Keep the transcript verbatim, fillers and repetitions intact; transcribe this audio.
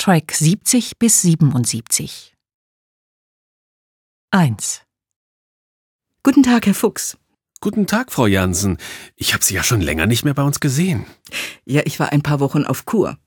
Track siebzig bis siebenundsiebzig. eins. Guten Tag, Herr Fuchs. Guten Tag, Frau Jansen. Ich habe Sie ja schon länger nicht mehr bei uns gesehen. Ja, ich war ein paar Wochen auf Kur.